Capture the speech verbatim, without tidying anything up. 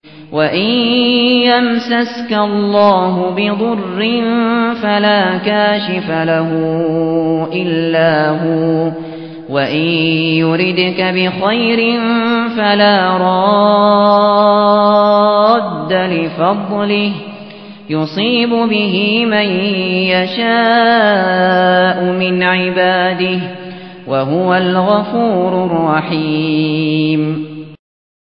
وَإِن يَمْسَسْكَ اللَّهُ بِضُرٍّ فَلَا كَاشِفَ لَهُ إِلَّا هُوَ وَإِن يُرِدْكَ بِخَيْرٍ فَلَا رَادَّ لِفَضْلِهِ يُصِيبُ بِهِ مَن يَشَاءُ مِنْ عِبَادِهِ وَهُوَ الْغَفُورُ الرَّحِيمُ